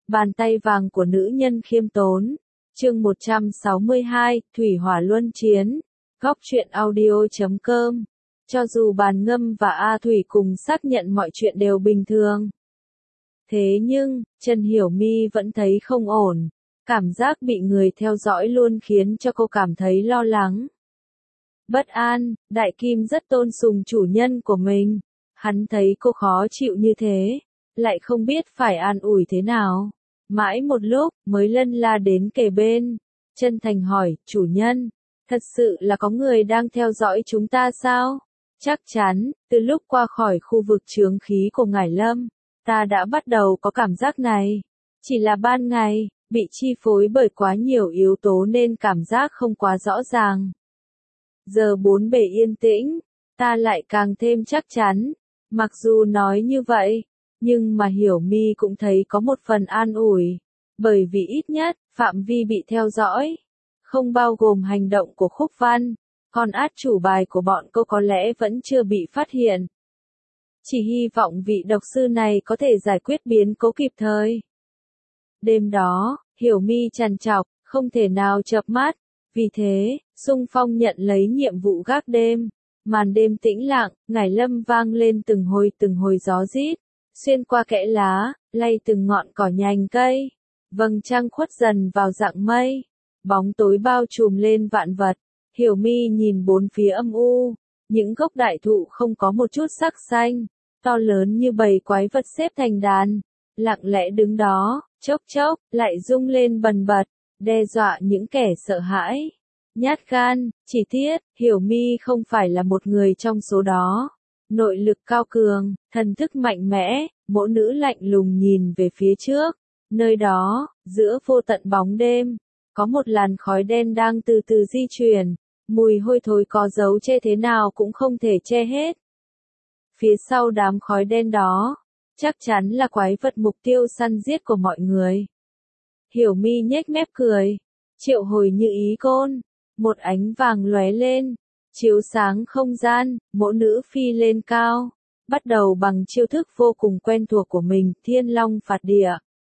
Bàn tay vàng của nữ nhân khiêm tốn. Chương 162, Thủy Hỏa Luân Chiến. Góc truyện audio.com. Cho dù Bàn Ngâm và A Thủy cùng xác nhận mọi chuyện đều bình thường. Thế nhưng, Trần Hiểu My vẫn thấy không ổn. Cảm giác bị người theo dõi luôn khiến cho cô cảm thấy lo lắng. Bất an, Đại Kim rất tôn sùng chủ nhân của mình. Hắn thấy cô khó chịu như thế, lại không biết phải an ủi thế nào. Mãi một lúc, mới lân la đến kề bên. Chân thành hỏi, chủ nhân, thật sự là có người đang theo dõi chúng ta sao? Chắc chắn, từ lúc qua khỏi khu vực chướng khí của Ngải Lâm, ta đã bắt đầu có cảm giác này. Chỉ là ban ngày, bị chi phối bởi quá nhiều yếu tố nên cảm giác không quá rõ ràng. Giờ bốn bề yên tĩnh, ta lại càng thêm chắc chắn. Mặc dù nói như vậy, nhưng mà Hiểu My cũng thấy có một phần an ủi. Bởi vì ít nhất, phạm vi bị theo dõi, không bao gồm hành động của Khúc Văn, còn át chủ bài của bọn cô có lẽ vẫn chưa bị phát hiện. Chỉ hy vọng vị độc sư này có thể giải quyết biến cố kịp thời. Đêm đó, Hiểu My trằn trọc, không thể nào chợp mắt. Vì thế, xung phong nhận lấy nhiệm vụ gác đêm. Màn đêm tĩnh lặng, Ngải Lâm vang lên từng hồi gió rít, xuyên qua kẽ lá, lay từng ngọn cỏ nhành cây. Vầng trăng khuất dần vào dạng mây, bóng tối bao trùm lên vạn vật. Hiểu My nhìn bốn phía âm u, những gốc đại thụ không có một chút sắc xanh, to lớn như bầy quái vật xếp thành đàn, lặng lẽ đứng đó, chốc chốc, lại rung lên bần bật, đe dọa những kẻ sợ hãi. Nhát gan, chỉ tiếc, Hiểu My không phải là một người trong số đó. Nội lực cao cường, thần thức mạnh mẽ, mỗ nữ lạnh lùng nhìn về phía trước. Nơi đó, giữa vô tận bóng đêm, có một làn khói đen đang từ từ di chuyển. Mùi hôi thối có dấu che thế nào cũng không thể che hết. Phía sau đám khói đen đó, chắc chắn là quái vật mục tiêu săn giết của mọi người. Hiểu My nhếch mép cười, triệu hồi như ý côn. Một ánh vàng lóe lên, chiếu sáng không gian, mỗ nữ phi lên cao, bắt đầu bằng chiêu thức vô cùng quen thuộc của mình, Thiên Long phạt địa.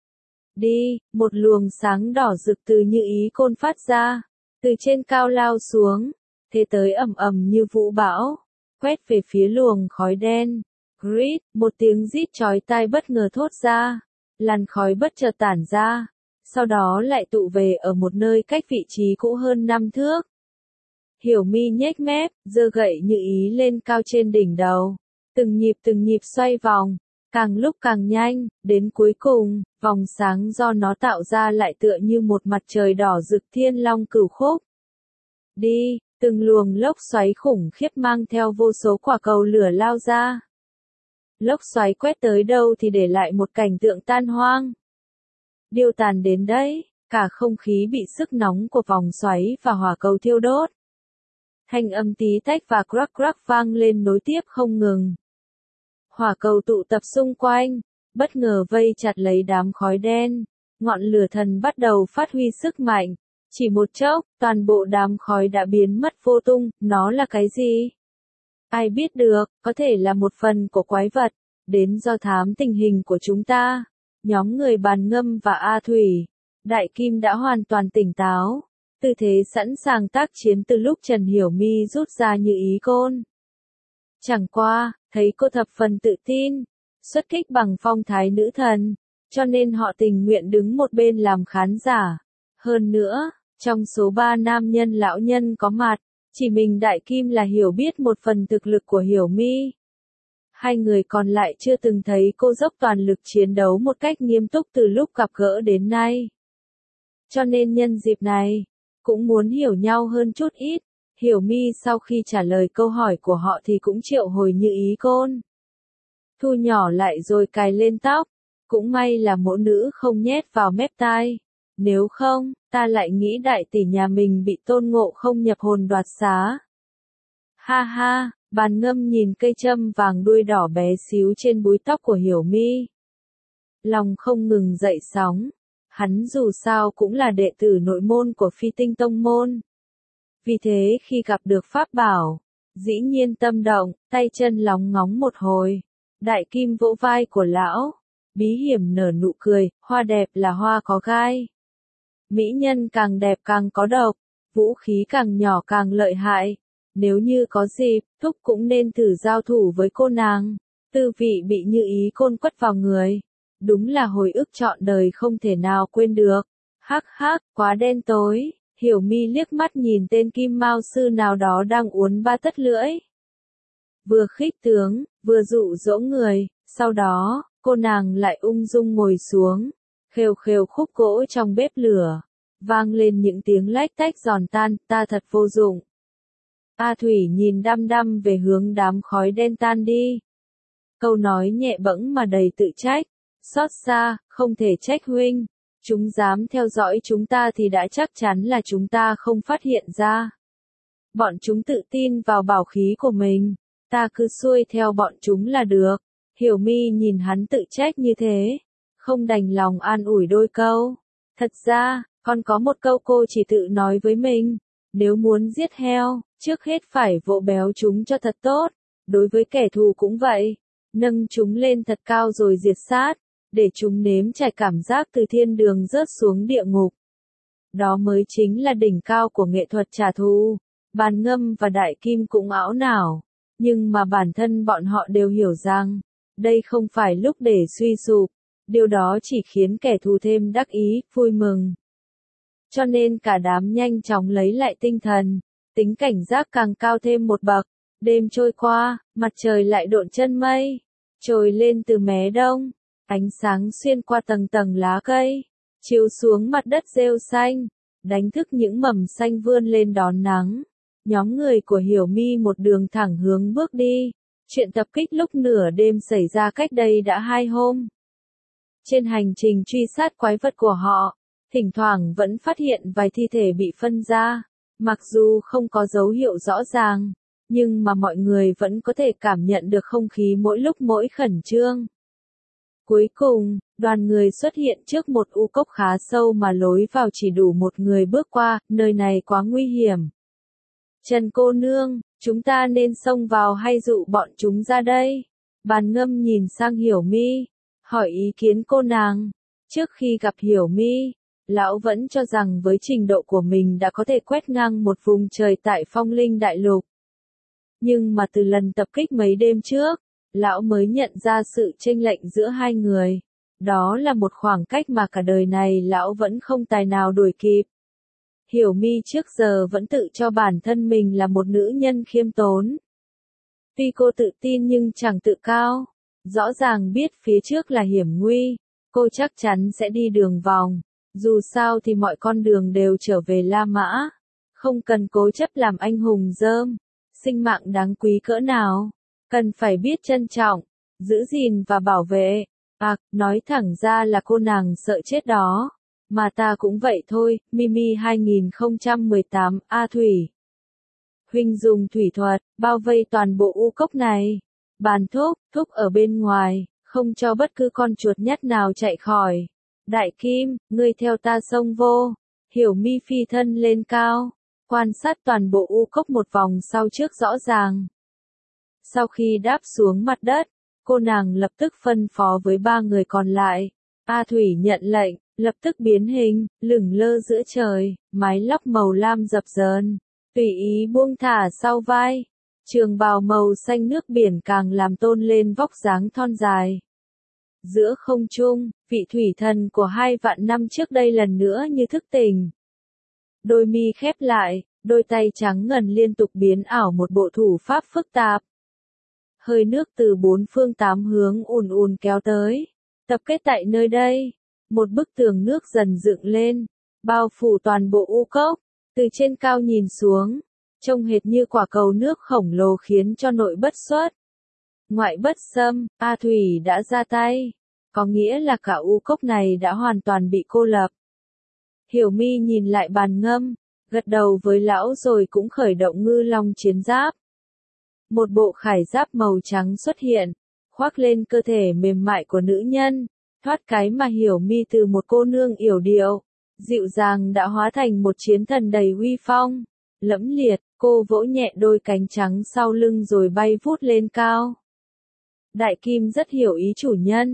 Đi, một luồng sáng đỏ rực từ như ý côn phát ra, từ trên cao lao xuống, thế tới ầm ầm như vũ bão, quét về phía luồng khói đen. Grit, một tiếng rít chói tai bất ngờ thốt ra, làn khói bất chợt tản ra. Sau đó lại tụ về ở một nơi cách vị trí cũ hơn 5 thước. Hiểu My nhếch mép, giơ gậy như ý lên cao trên đỉnh đầu. Từng nhịp xoay vòng, càng lúc càng nhanh, đến cuối cùng, vòng sáng do nó tạo ra lại tựa như một mặt trời đỏ rực thiên long cửu khúc. Đi, từng luồng lốc xoáy khủng khiếp mang theo vô số quả cầu lửa lao ra. Lốc xoáy quét tới đâu thì để lại một cảnh tượng tan hoang. Điêu tàn đến đấy, cả không khí bị sức nóng của vòng xoáy và hỏa cầu thiêu đốt. Thanh âm tí tách và crack vang lên nối tiếp không ngừng. Hỏa cầu tụ tập xung quanh, bất ngờ vây chặt lấy đám khói đen. Ngọn lửa thần bắt đầu phát huy sức mạnh. Chỉ một chốc, toàn bộ đám khói đã biến mất vô tung. Nó là cái gì? Ai biết được, có thể là một phần của quái vật, đến do thám tình hình của chúng ta. Nhóm người Bàn Ngâm và A Thủy, Đại Kim đã hoàn toàn tỉnh táo, tư thế sẵn sàng tác chiến từ lúc Trần Hiểu My rút ra như ý côn. Chẳng qua, thấy cô thập phần tự tin, xuất kích bằng phong thái nữ thần, cho nên họ tình nguyện đứng một bên làm khán giả. Hơn nữa, trong số 3 nam nhân lão nhân có mặt, chỉ mình Đại Kim là hiểu biết một phần thực lực của Hiểu My. Hai người còn lại chưa từng thấy cô dốc toàn lực chiến đấu một cách nghiêm túc từ lúc gặp gỡ đến nay. Cho nên nhân dịp này, cũng muốn hiểu nhau hơn chút ít. Hiểu My sau khi trả lời câu hỏi của họ thì cũng triệu hồi như ý côn. Thu nhỏ lại rồi cài lên tóc. Cũng may là mỗ nữ không nhét vào mép tai. Nếu không, ta lại nghĩ đại tỷ nhà mình bị Tôn Ngộ Không nhập hồn đoạt xá. Ha ha. Bàn Ngâm nhìn cây châm vàng đuôi đỏ bé xíu trên búi tóc của Hiểu My. Lòng không ngừng dậy sóng. Hắn dù sao cũng là đệ tử nội môn của Phi Tinh Tông môn. Vì thế khi gặp được pháp bảo, dĩ nhiên tâm động, tay chân lóng ngóng một hồi. Đại Kim vỗ vai của lão. Bí hiểm nở nụ cười, hoa đẹp là hoa có gai. Mỹ nhân càng đẹp càng có độc, vũ khí càng nhỏ càng lợi hại. Nếu như có dịp, Thúc cũng nên thử giao thủ với cô nàng. Tư vị bị như ý côn quất vào người. Đúng là hồi ức trọn đời không thể nào quên được. Hắc hắc, quá đen tối. Hiểu Mi liếc mắt nhìn tên kim mao sư nào đó đang uốn ba tất lưỡi. Vừa khích tướng, vừa dụ dỗ người, sau đó, cô nàng lại ung dung ngồi xuống, khều khều khúc gỗ trong bếp lửa, vang lên những tiếng lách tách giòn tan, ta thật vô dụng. A Thủy nhìn đăm đăm về hướng đám khói đen tan đi. Câu nói nhẹ bẫng mà đầy tự trách, xót xa, không thể trách huynh. Chúng dám theo dõi chúng ta thì đã chắc chắn là chúng ta không phát hiện ra. Bọn chúng tự tin vào bảo khí của mình, ta cứ xuôi theo bọn chúng là được. Hiểu Mi nhìn hắn tự trách như thế, không đành lòng an ủi đôi câu. Thật ra, còn có một câu cô chỉ tự nói với mình, nếu muốn giết heo, trước hết phải vỗ béo chúng cho thật tốt, đối với kẻ thù cũng vậy, nâng chúng lên thật cao rồi diệt sát, để chúng nếm trải cảm giác từ thiên đường rớt xuống địa ngục. Đó mới chính là đỉnh cao của nghệ thuật trả thù. Bàn Ngâm và Đại Kim cũng ảo não, nhưng mà bản thân bọn họ đều hiểu rằng, đây không phải lúc để suy sụp, điều đó chỉ khiến kẻ thù thêm đắc ý, vui mừng. Cho nên cả đám nhanh chóng lấy lại tinh thần, tính cảnh giác càng cao thêm một bậc. Đêm trôi qua, mặt trời lại độn chân mây, trồi lên từ mé đông, ánh sáng xuyên qua tầng tầng lá cây, chiếu xuống mặt đất rêu xanh, đánh thức những mầm xanh vươn lên đón nắng. Nhóm người của Hiểu Mi một đường thẳng hướng bước đi. Chuyện tập kích lúc nửa đêm xảy ra cách đây đã 2 hôm. Trên hành trình truy sát quái vật của họ, thỉnh thoảng vẫn phát hiện vài thi thể bị phân ra. Mặc dù không có dấu hiệu rõ ràng, nhưng mà mọi người vẫn có thể cảm nhận được không khí mỗi lúc mỗi khẩn trương. Cuối cùng, đoàn người xuất hiện trước một u cốc khá sâu mà lối vào chỉ đủ một người bước qua, nơi này quá nguy hiểm. Trần cô nương, chúng ta nên xông vào hay dụ bọn chúng ra đây? Bàn Ngâm nhìn sang Hiểu Mi, hỏi ý kiến cô nàng. Trước khi gặp Hiểu Mi, lão vẫn cho rằng với trình độ của mình đã có thể quét ngang một vùng trời tại Phong Linh Đại Lục. Nhưng mà từ lần tập kích mấy đêm trước, lão mới nhận ra sự chênh lệch giữa hai người. Đó là một khoảng cách mà cả đời này lão vẫn không tài nào đuổi kịp. Hiểu Mi trước giờ vẫn tự cho bản thân mình là một nữ nhân khiêm tốn. Tuy cô tự tin nhưng chẳng tự cao. Rõ ràng biết phía trước là hiểm nguy, cô chắc chắn sẽ đi đường vòng. Dù sao thì mọi con đường đều trở về La Mã. Không cần cố chấp làm anh hùng dơm. Sinh mạng đáng quý cỡ nào, cần phải biết trân trọng, giữ gìn và bảo vệ. Nói thẳng ra là cô nàng sợ chết đó. Mà ta cũng vậy thôi. Mimi 2018, A Thủy. Huynh dùng thủy thuật, bao vây toàn bộ u cốc này. Bàn Thúc ở bên ngoài, không cho bất cứ con chuột nhắt nào chạy khỏi. Đại Kim, ngươi theo ta xông vô. Hiểu Mi phi thân lên cao, quan sát toàn bộ u cốc một vòng sau trước rõ ràng. Sau khi đáp xuống mặt đất, cô nàng lập tức phân phó với 3 người còn lại. A Thủy nhận lệnh, lập tức biến hình, lửng lơ giữa trời, mái lóc màu lam dập dờn, tùy ý buông thả sau vai. Trường bào màu xanh nước biển càng làm tôn lên vóc dáng thon dài. Giữa không trung, vị thủy thần của 2 vạn năm trước đây lần nữa như thức tỉnh. Đôi mi khép lại, đôi tay trắng ngần liên tục biến ảo một bộ thủ pháp phức tạp. Hơi nước từ 4 phương 8 hướng ùn ùn kéo tới, tập kết tại nơi đây. Một bức tường nước dần dựng lên, bao phủ toàn bộ u cốc, từ trên cao nhìn xuống, trông hệt như quả cầu nước khổng lồ khiến cho nội bất xuất, ngoại bất xâm. A Thủy đã ra tay, có nghĩa là cả u cốc này đã hoàn toàn bị cô lập. Hiểu Mi nhìn lại Bàn Ngâm, gật đầu với lão rồi cũng khởi động Ngư Long chiến giáp. Một bộ khải giáp màu trắng xuất hiện, khoác lên cơ thể mềm mại của nữ nhân, thoát cái mà Hiểu Mi từ một cô nương yểu điệu, dịu dàng đã hóa thành một chiến thần đầy uy phong. Lẫm liệt, cô vỗ nhẹ đôi cánh trắng sau lưng rồi bay vút lên cao. Đại Kim rất hiểu ý chủ nhân,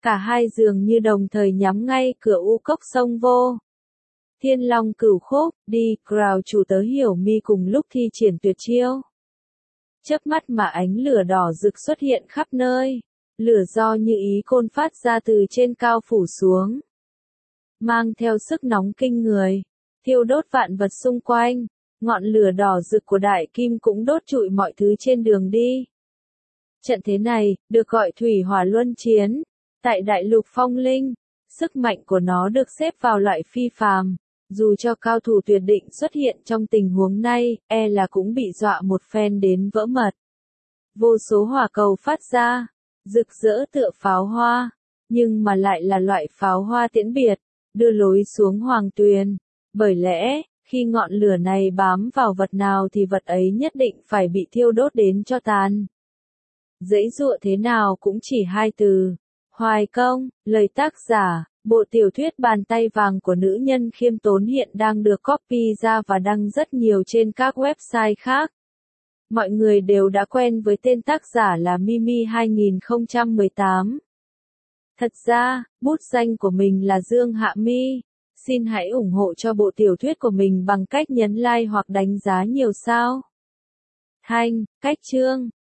Cả hai dường như đồng thời nhắm ngay cửa u cốc sông vô. Thiên Long Cửu Khúc, đi, Crown chủ tớ Hiểu Mi cùng lúc thi triển tuyệt chiêu. Chớp mắt mà ánh lửa đỏ rực xuất hiện khắp nơi. Lửa do như ý côn phát ra từ trên cao phủ xuống. Mang theo sức nóng kinh người. Thiêu đốt vạn vật xung quanh. Ngọn lửa đỏ rực của đại kim cũng đốt trụi mọi thứ trên đường đi. Trận thế này, được gọi thủy hỏa luân chiến. Tại đại lục phong linh, sức mạnh của nó được xếp vào loại phi phàm. Dù cho cao thủ tuyệt định xuất hiện trong tình huống này, e là cũng bị dọa một phen đến vỡ mật. Vô số hỏa cầu phát ra, rực rỡ tựa pháo hoa, nhưng mà lại là loại pháo hoa tiễn biệt, đưa lối xuống hoàng tuyền. Bởi lẽ, khi ngọn lửa này bám vào vật nào thì vật ấy nhất định phải bị thiêu đốt đến cho tàn. Giãy giụa thế nào cũng chỉ hai từ. Hoài công, lời tác giả, bộ tiểu thuyết Bàn tay vàng của nữ nhân khiêm tốn hiện đang được copy ra và đăng rất nhiều trên các website khác. Mọi người đều đã quen với tên tác giả là Mimi 2018. Thật ra, bút danh của mình là Dương Hạ Mi. Xin hãy ủng hộ cho bộ tiểu thuyết của mình bằng cách nhấn like hoặc đánh giá nhiều sao. Cách chương